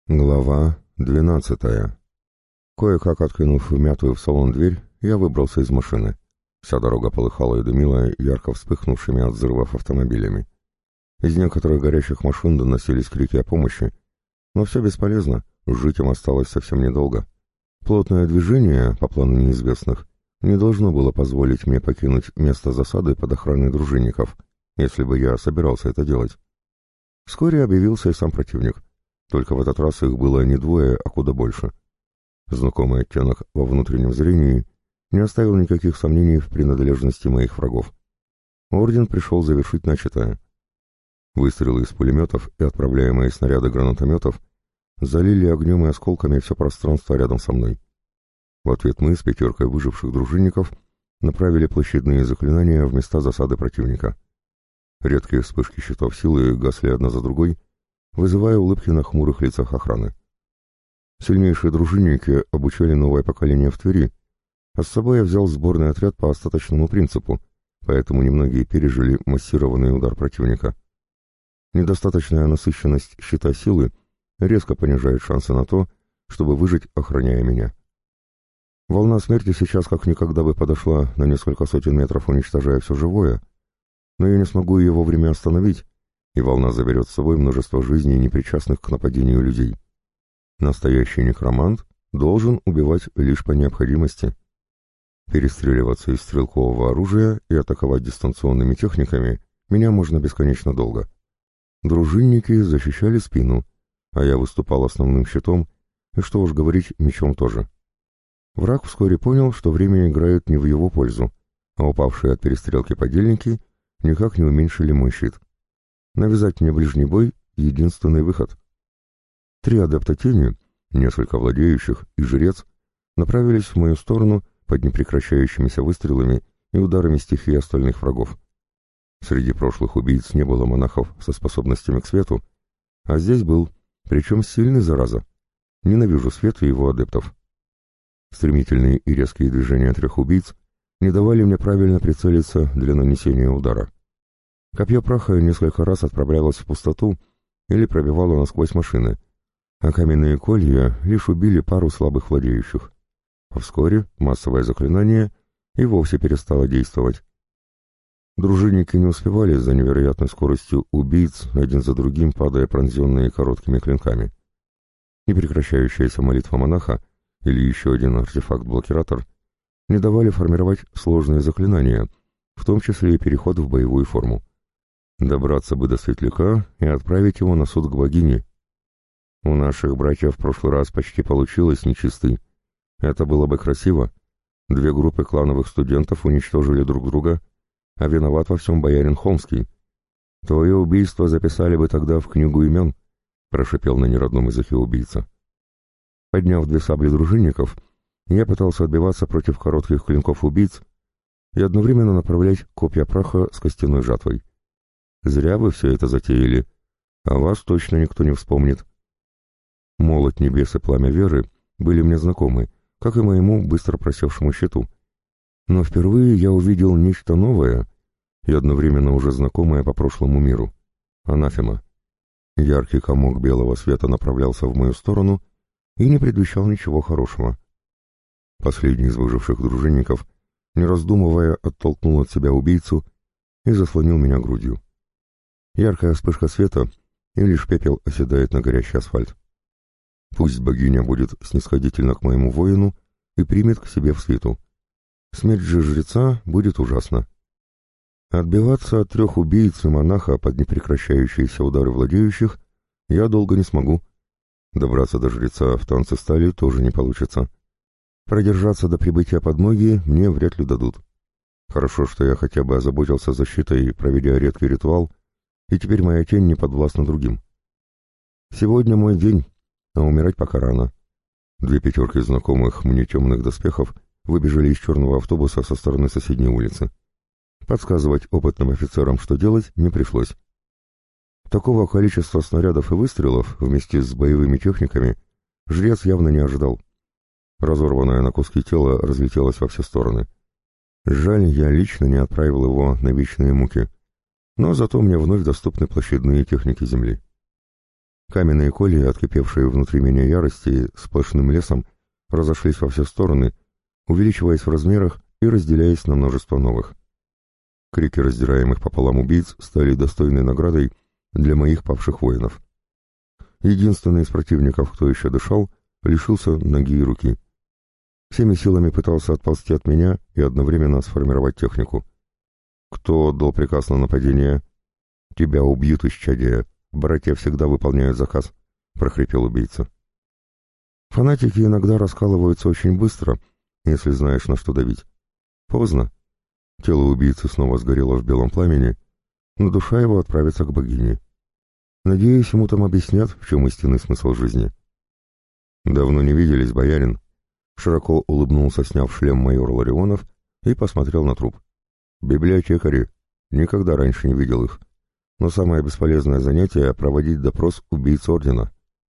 Глава 12. Кое-как откинув вмятую в салон дверь, я выбрался из машины. Вся дорога полыхала и дымила ярко вспыхнувшими от взрывов автомобилями. Из некоторых горящих машин доносились крики о помощи, но все бесполезно, жить им осталось совсем недолго. Плотное движение, по плану неизвестных, не должно было позволить мне покинуть место засады под охраной дружинников, если бы я собирался это делать. Вскоре объявился и сам противник. Только в этот раз их было не двое, а куда больше. Знакомый оттенок во внутреннем зрении не оставил никаких сомнений в принадлежности моих врагов. Орден пришел завершить начатое. Выстрелы из пулеметов и отправляемые снаряды гранатометов залили огнем и осколками все пространство рядом со мной. В ответ мы с пятеркой выживших дружинников направили площадные заклинания в места засады противника. Редкие вспышки щитов силы гасли одна за другой, вызывая улыбки на хмурых лицах охраны. Сильнейшие дружинники обучали новое поколение в Твери, а с собой я взял сборный отряд по остаточному принципу, поэтому немногие пережили массированный удар противника. Недостаточная насыщенность щита силы резко понижает шансы на то, чтобы выжить, охраняя меня. Волна смерти сейчас как никогда бы подошла на несколько сотен метров, уничтожая все живое, но я не смогу ее вовремя остановить, и волна заберет с собой множество жизней, непричастных к нападению людей. Настоящий некромант должен убивать лишь по необходимости. Перестреливаться из стрелкового оружия и атаковать дистанционными техниками меня можно бесконечно долго. Дружинники защищали спину, а я выступал основным щитом, и что уж говорить, мечом тоже. Враг вскоре понял, что время играет не в его пользу, а упавшие от перестрелки подельники никак не уменьшили мой щит. Навязать мне ближний бой — единственный выход. 3 адепта тени, несколько владеющих и жрец, направились в мою сторону под непрекращающимися выстрелами и ударами стихии остальных врагов. Среди прошлых убийц не было монахов со способностями к свету, а здесь был, причем сильный, зараза. Ненавижу свет и его адептов. Стремительные и резкие движения 3 убийц не давали мне правильно прицелиться для нанесения удара. Копье праха несколько раз отправлялось в пустоту или пробивало насквозь машины, а каменные колья лишь убили пару слабых владеющих. А вскоре массовое заклинание и вовсе перестало действовать. Дружинники не успевали за невероятной скоростью убийц, один за другим падая пронзенные короткими клинками. Непрекращающаяся молитва монаха или еще один артефакт-блокиратор не давали формировать сложные заклинания, в том числе и переход в боевую форму. Добраться бы до Светляка и отправить его на суд к богине. У наших братьев в прошлый раз почти получилось нечистый. Это было бы красиво. 2 группы клановых студентов уничтожили друг друга, а виноват во всем боярин Холмский. Твое убийство записали бы тогда в книгу имен, прошипел на неродном языке убийца. Подняв 2 сабли дружинников, я пытался отбиваться против коротких клинков убийц и одновременно направлять копья праха с костяной жатвой. Зря вы все это затеяли, а вас точно никто не вспомнит. Молот небес и пламя веры были мне знакомы, как и моему быстро просевшему щиту. Но впервые я увидел нечто новое и одновременно уже знакомое по прошлому миру. Анафема. Яркий комок белого света направлялся в мою сторону и не предвещал ничего хорошего. Последний из выживших дружинников, не раздумывая, оттолкнул от себя убийцу и заслонил меня грудью. Яркая вспышка света, и лишь пепел оседает на горящий асфальт. Пусть богиня будет снисходительна к моему воину и примет к себе в свиту. Смерть же жреца будет ужасна. Отбиваться от 3 убийц и монаха под непрекращающиеся удары владеющих я долго не смогу. Добраться до жреца в танце стали тоже не получится. Продержаться до прибытия подмоги мне вряд ли дадут. Хорошо, что я хотя бы озаботился защитой, проведя редкий ритуал, и теперь моя тень не подвластна другим. Сегодня мой день, а умирать пока рано. 2 пятерки знакомых мне темных доспехов выбежали из черного автобуса со стороны соседней улицы. Подсказывать опытным офицерам, что делать, не пришлось. Такого количества снарядов и выстрелов вместе с боевыми техниками жрец явно не ожидал. Разорванное на куски тело разлетелось во все стороны. Жаль, я лично не отправил его на вечные муки. Но зато мне вновь доступны площадные техники Земли. Каменные колья, откипевшие внутри меня ярости, сплошным лесом, разошлись во все стороны, увеличиваясь в размерах и разделяясь на множество новых. Крики раздираемых пополам убийц стали достойной наградой для моих павших воинов. Единственный из противников, кто еще дышал, лишился ноги и руки. Всеми силами пытался отползти от меня и одновременно сформировать технику. «Кто отдал приказ на нападение?» «Тебя убьют, исчадие. Братья всегда выполняют заказ», — прохрипел убийца. Фанатики иногда раскалываются очень быстро, если знаешь, на что давить. Поздно. Тело убийцы снова сгорело в белом пламени, но душа его отправится к богине. Надеюсь, ему там объяснят, в чем истинный смысл жизни. «Давно не виделись, боярин», — широко улыбнулся, сняв шлем майор Ларионов, и посмотрел на труп. «Библиотекари. Никогда раньше не видел их. Но самое бесполезное занятие — проводить допрос убийц ордена.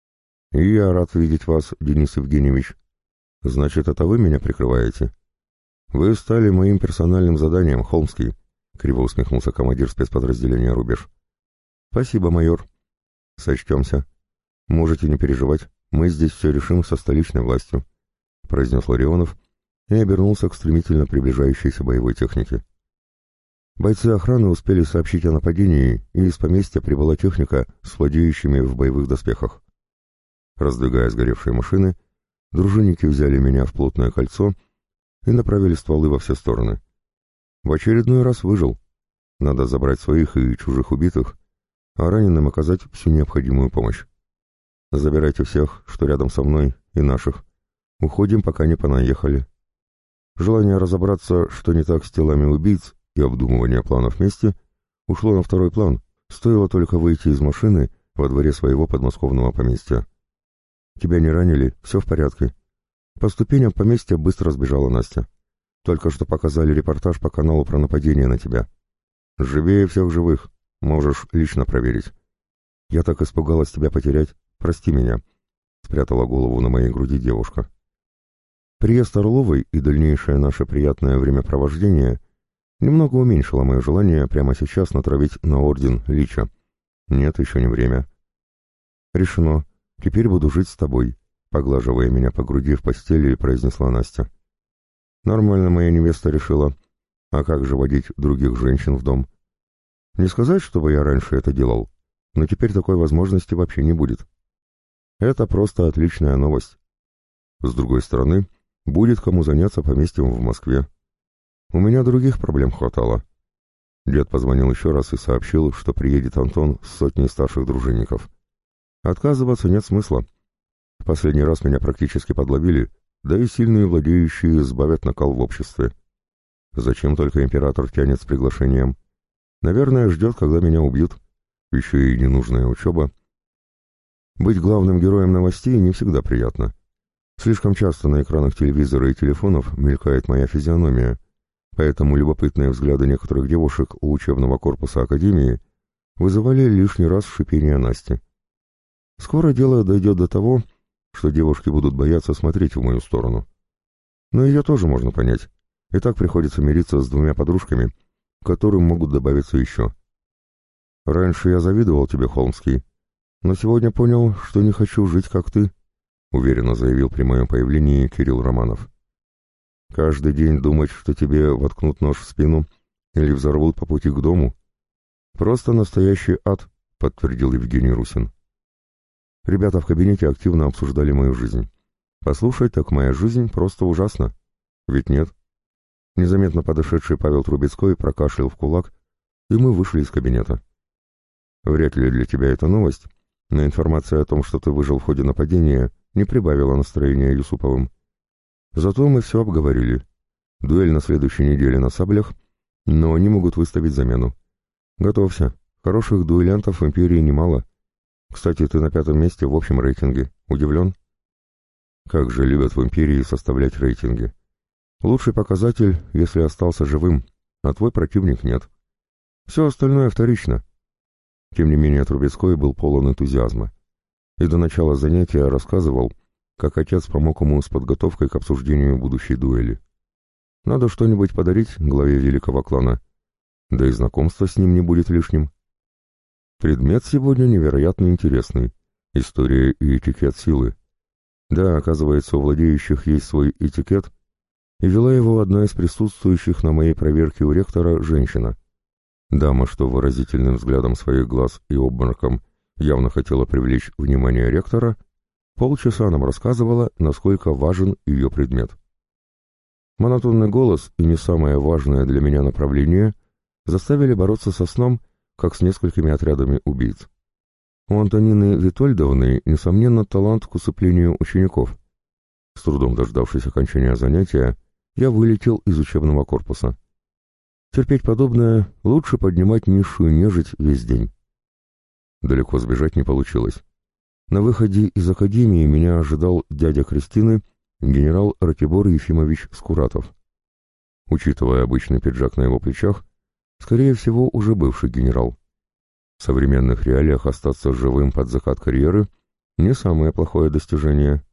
И я рад видеть вас, Денис Евгеньевич. Значит, это вы меня прикрываете? Вы стали моим персональным заданием, Холмский», — криво усмехнулся командир спецподразделения «Рубеж». «Спасибо, майор. Сочтемся. Можете не переживать, мы здесь все решим со столичной властью», — произнес Ларионов и обернулся к стремительно приближающейся боевой технике. Бойцы охраны успели сообщить о нападении, и из поместья прибыла техника с владеющими в боевых доспехах. Раздвигая сгоревшие машины, дружинники взяли меня в плотное кольцо и направили стволы во все стороны. В очередной раз выжил. Надо забрать своих и чужих убитых, а раненым оказать всю необходимую помощь. Забирайте всех, что рядом со мной, и наших. Уходим, пока не понаехали. Желание разобраться, что не так с телами убийц, и обдумывание планов мести ушло на второй план, стоило только выйти из машины во дворе своего подмосковного поместья. «Тебя не ранили? Все в порядке». По ступеням поместья быстро сбежала Настя. «Только что показали репортаж по каналу про нападение на тебя. Живее всех живых. Можешь лично проверить. Я так испугалась тебя потерять. Прости меня», — спрятала голову на моей груди девушка. Приезд Орловой и дальнейшее наше приятное времяпровождение немного уменьшило мое желание прямо сейчас натравить на орден Лича. Нет, еще не время. «Решено. Теперь буду жить с тобой», — поглаживая меня по груди в постели, произнесла Настя. «Нормально моя невеста решила. А как же водить других женщин в дом? Не сказать, чтобы я раньше это делал, но теперь такой возможности вообще не будет. Это просто отличная новость. С другой стороны, будет кому заняться поместьем в Москве. У меня других проблем хватало». Дед позвонил еще раз и сообщил, что приедет Антон с сотней старших дружинников. Отказываться нет смысла. В последний раз меня практически подловили, да и сильные владеющие сбавят накал в обществе. Зачем только император тянет с приглашением? Наверное, ждет, когда меня убьют. Еще и ненужная учеба. Быть главным героем новостей не всегда приятно. Слишком часто на экранах телевизора и телефонов мелькает моя физиономия, поэтому любопытные взгляды некоторых девушек у учебного корпуса Академии вызывали лишний раз шипение Насти. Скоро дело дойдет до того, что девушки будут бояться смотреть в мою сторону. Но ее тоже можно понять. И так приходится мириться с двумя подружками, к которым могут добавиться еще. «Раньше я завидовал тебе, Холмский, но сегодня понял, что не хочу жить, как ты», — уверенно заявил при моем появлении Кирилл Романов. «Каждый день думать, что тебе воткнут нож в спину или взорвут по пути к дому? Просто настоящий ад», — подтвердил Евгений Русин. Ребята в кабинете активно обсуждали мою жизнь. Послушай, так моя жизнь просто ужасна. Ведь нет. Незаметно подошедший Павел Трубецкой прокашлял в кулак, и мы вышли из кабинета. Вряд ли для тебя это новость, но информация о том, что ты выжил в ходе нападения, не прибавила настроения Юсуповым. Зато мы все обговорили. Дуэль на следующей неделе на саблях, но они могут выставить замену. Готовься. Хороших дуэлянтов в империи немало. Кстати, ты на 5-м месте в общем рейтинге. Удивлен? Как же любят в империи составлять рейтинги. Лучший показатель, если остался живым, а твой противник нет. Все остальное вторично. Тем не менее, Трубецкой был полон энтузиазма. И до начала занятия рассказывал, как отец помог ему с подготовкой к обсуждению будущей дуэли. Надо что-нибудь подарить главе великого клана, да и знакомство с ним не будет лишним. Предмет сегодня невероятно интересный. История и этикет силы. Да, оказывается, у владеющих есть свой этикет, и вела его одна из присутствующих на моей проверке у ректора женщина. Дама, что выразительным взглядом своих глаз и обмороком явно хотела привлечь внимание ректора, полчаса нам рассказывала, насколько важен ее предмет. Монотонный голос и не самое важное для меня направление заставили бороться со сном, как с несколькими отрядами убийц. У Антонины Витольдовны, несомненно, талант к усыплению учеников. С трудом дождавшись окончания занятия, я вылетел из учебного корпуса. Терпеть подобное лучше поднимать низшую нежить весь день. Далеко сбежать не получилось. На выходе из академии меня ожидал дядя Кристины, генерал Ратибор Ефимович Скуратов. Учитывая обычный пиджак на его плечах, скорее всего, уже бывший генерал. В современных реалиях остаться живым под закат карьеры — не самое плохое достижение.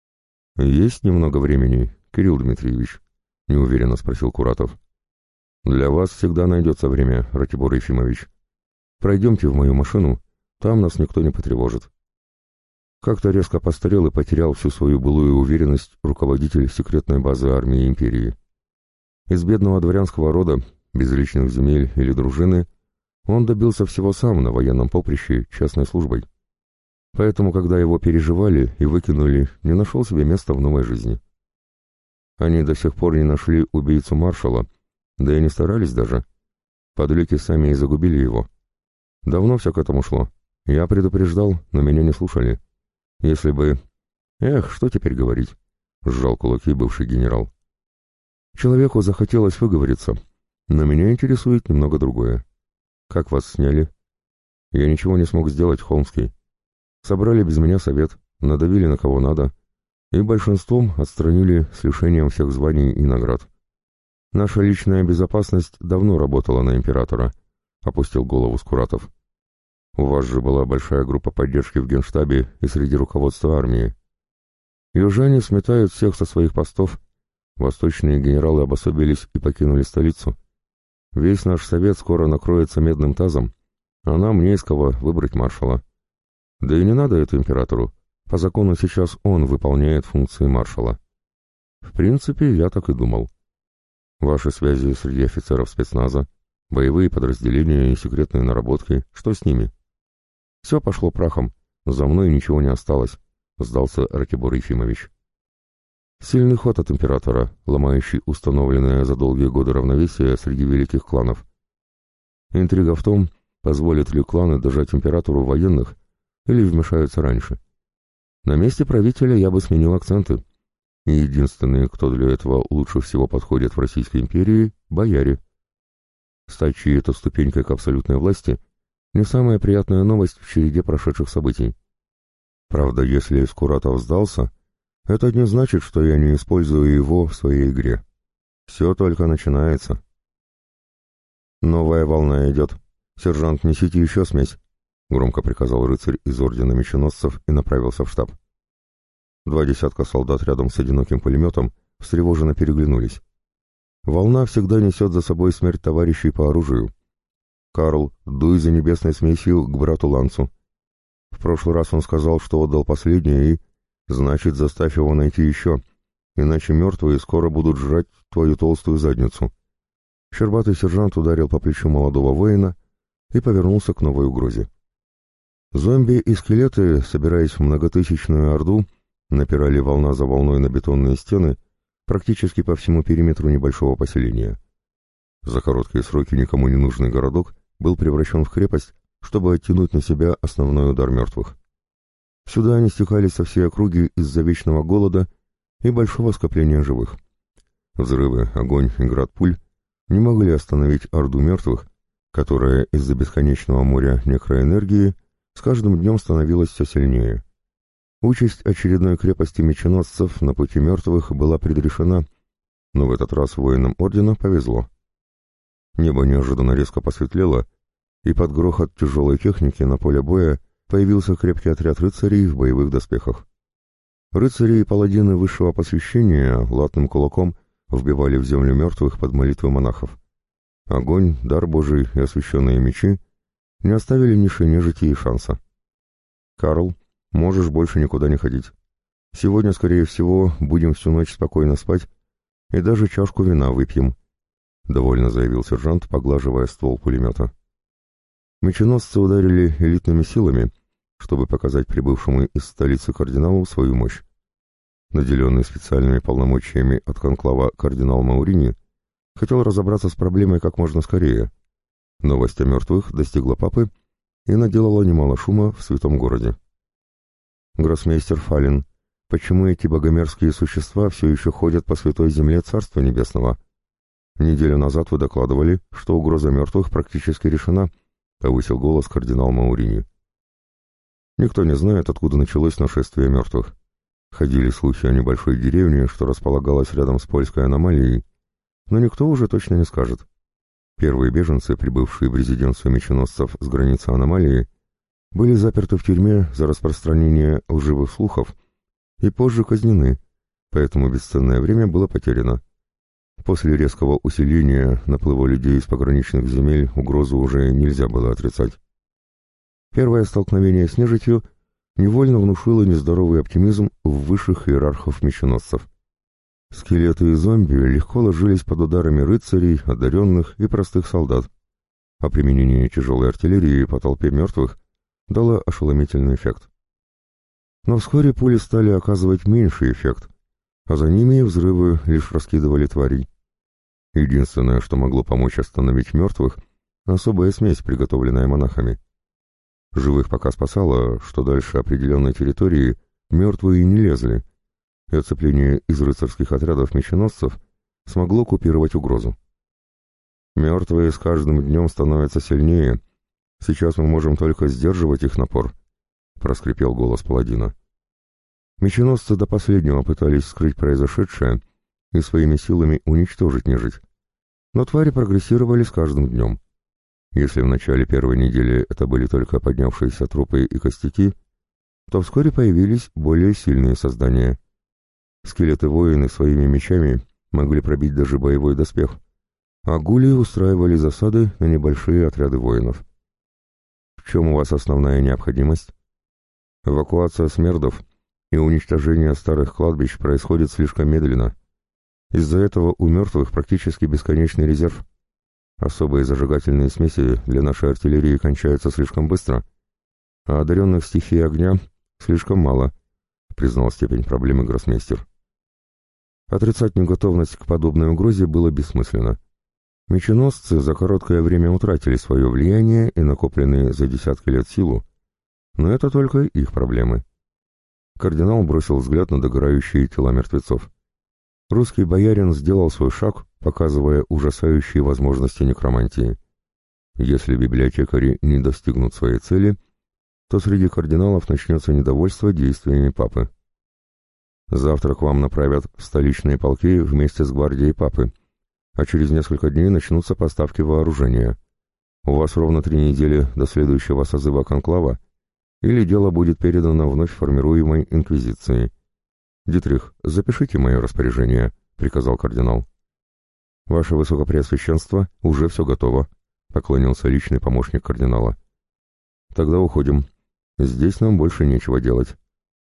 «Есть немного времени, Кирилл Дмитриевич?» — неуверенно спросил Куратов. «Для вас всегда найдется время, Ратибор Ефимович. Пройдемте в мою машину, там нас никто не потревожит». Как-то резко постарел и потерял всю свою былую уверенность руководитель секретной базы армии империи. Из бедного дворянского рода, без личных земель или дружины, он добился всего сам на военном поприще частной службой. Поэтому, когда его переживали и выкинули, не нашел себе места в новой жизни. Они до сих пор не нашли убийцу маршала, да и не старались даже. Подлюки сами и загубили его. Давно все к этому шло. Я предупреждал, но меня не слушали. Если бы... Эх, что теперь говорить? Сжал кулаки бывший генерал. Человеку захотелось выговориться, но меня интересует немного другое. Как вас сняли? Я ничего не смог сделать, Холмский. Собрали без меня совет, надавили на кого надо, и большинством отстранили с лишением всех званий и наград. Наша личная безопасность давно работала на императора, опустил голову Скуратов. У вас же была большая группа поддержки в Генштабе и среди руководства армии. Южане сметают всех со своих постов. Восточные генералы обособились и покинули столицу. Весь наш совет скоро накроется медным тазом, а нам не из кого выбрать маршала. Да и не надо это императору. По закону сейчас он выполняет функции маршала. В принципе, я так и думал. Ваши связи среди офицеров спецназа, боевые подразделения и секретные наработки, что с ними? Все пошло прахом, за мной ничего не осталось, сдался Ратибор Ефимович. Сильный ход от императора, ломающий установленное за долгие годы равновесие среди великих кланов. Интрига в том, позволят ли кланы дожать императору военных или вмешаются раньше. На месте правителя я бы сменил акценты. И единственные, кто для этого лучше всего подходит в Российской империи — бояре. Стать чьей-то ступенькой к абсолютной власти — не самая приятная новость в череде прошедших событий. Правда, если Скуратов сдался, это не значит, что я не использую его в своей игре. Все только начинается. «Новая волна идет. Сержант, несите еще смесь», — громко приказал рыцарь из ордена меченосцев и направился в штаб. 20 солдат рядом с одиноким пулеметом встревоженно переглянулись. Волна всегда несет за собой смерть товарищей по оружию. «Карл, дуй за небесной смесью к брату Лансу. В прошлый раз он сказал, что отдал последнее, и... Значит, заставь его найти еще, иначе мертвые скоро будут жрать твою толстую задницу». Щербатый сержант ударил по плечу молодого воина и повернулся к новой угрозе. Зомби и скелеты, собираясь в многотысячную орду, напирали волна за волной на бетонные стены практически по всему периметру небольшого поселения. За короткие сроки никому не нужный городок был превращен в крепость, чтобы оттянуть на себя основной удар мертвых. Сюда они стекались со всей округи из-за вечного голода и большого скопления живых. Взрывы, огонь и град пуль не могли остановить орду мертвых, которая из-за бесконечного моря некроэнергии с каждым днем становилась все сильнее. Участь очередной крепости меченосцев на пути мертвых была предрешена, но в этот раз воинам ордена повезло. Небо неожиданно резко посветлело, и под грохот тяжелой техники на поле боя появился крепкий отряд рыцарей в боевых доспехах. Рыцари и паладины высшего посвящения латным кулаком вбивали в землю мертвых под молитвы монахов. Огонь, дар Божий и освященные мечи не оставили ни нежити и шанса. «Карл, Можешь больше никуда не ходить. Сегодня, скорее всего, будем всю ночь спокойно спать и даже чашку вина выпьем», — довольно заявил сержант, поглаживая ствол пулемета. Меченосцы ударили элитными силами, чтобы показать прибывшему из столицы кардиналу свою мощь. Наделенный специальными полномочиями от конклава кардинал Маурини хотел разобраться с проблемой как можно скорее. Новость о мертвых достигла папы и наделала немало шума в святом городе. «Гроссмейстер Фалин, почему эти богомерзкие существа все еще ходят по святой земле Царства Небесного? Неделю назад вы докладывали, что угроза мертвых практически решена», — повысил голос кардинал Маурини. Никто не знает, откуда началось нашествие мертвых. Ходили слухи о небольшой деревне, что располагалась рядом с польской аномалией, но никто уже точно не скажет. Первые беженцы, прибывшие в резиденцию меченосцев с границы аномалии, были заперты в тюрьме за распространение лживых слухов и позже казнены, поэтому бесценное время было потеряно. После резкого усиления наплыва людей из пограничных земель угрозу уже нельзя было отрицать. Первое столкновение с нежитью невольно внушило нездоровый оптимизм в высших иерархов меченосцев. Скелеты и зомби легко ложились под ударами рыцарей, одаренных и простых солдат, а применение тяжелой артиллерии по толпе мертвых дало ошеломительный эффект. Но вскоре пули стали оказывать меньший эффект, а за ними взрывы лишь раскидывали тварей. Единственное, что могло помочь остановить мертвых — особая смесь, приготовленная монахами. Живых пока спасало, что дальше определенной территории мертвые не лезли, и оцепление из рыцарских отрядов меченосцев смогло купировать угрозу. «Мертвые с каждым днем становятся сильнее. Сейчас мы можем только сдерживать их напор», — проскрипел голос паладина. Меченосцы до последнего пытались скрыть произошедшее и своими силами уничтожить нежить, но твари прогрессировали с каждым днем. Если в начале первой недели это были только поднявшиеся трупы и костяки, то вскоре появились более сильные создания. Скелеты-воины своими мечами могли пробить даже боевой доспех, а гули устраивали засады на небольшие отряды воинов. В чем у вас основная необходимость? Эвакуация смердов и уничтожение старых кладбищ происходит слишком медленно. Из-за этого у мертвых практически бесконечный резерв. Особые зажигательные смеси для нашей артиллерии кончаются слишком быстро, а одаренных стихией огня слишком мало, признал степень проблемы гроссмейстер. Отрицать неготовность к подобной угрозе было бессмысленно. Меченосцы за короткое время утратили свое влияние и накопленные за десятки лет силу, но это только их проблемы. Кардинал бросил взгляд на догорающие тела мертвецов. Русский боярин сделал свой шаг, показывая ужасающие возможности некромантии. Если библиотекари не достигнут своей цели, то среди кардиналов начнется недовольство действиями папы. Завтра к вам направят столичные полки вместе с гвардией папы, а через несколько дней начнутся поставки вооружения. У вас ровно 3 недели до следующего созыва конклава, или дело будет передано вновь формируемой инквизиции. «Дитрих, запишите мое распоряжение», — приказал кардинал. «Ваше Высокопреосвященство, уже все готово», — поклонился личный помощник кардинала. «Тогда уходим. Здесь нам больше нечего делать».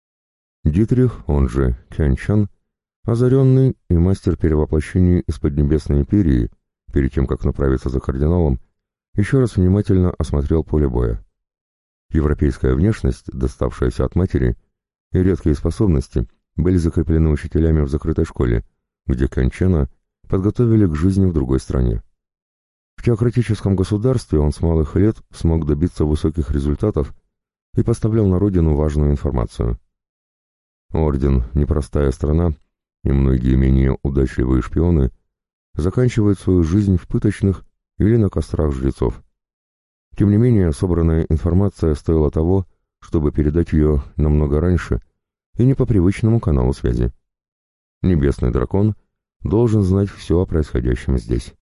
Дитрих, он же Кянчан, озаренный и мастер перевоплощений из Поднебесной империи, перед тем, как направиться за кардиналом, еще раз внимательно осмотрел поле боя. Европейская внешность, доставшаяся от матери, и редкие способности были закреплены учителями в закрытой школе, где Кянчана подготовили к жизни в другой стране. В теократическом государстве он с малых лет смог добиться высоких результатов и поставлял на родину важную информацию. Орден — непростая страна, и многие менее удачливые шпионы заканчивают свою жизнь в пыточных или на кострах жрецов. Тем не менее, собранная информация стоила того, чтобы передать ее намного раньше и не по привычному каналу связи. Небесный дракон должен знать все о происходящем здесь.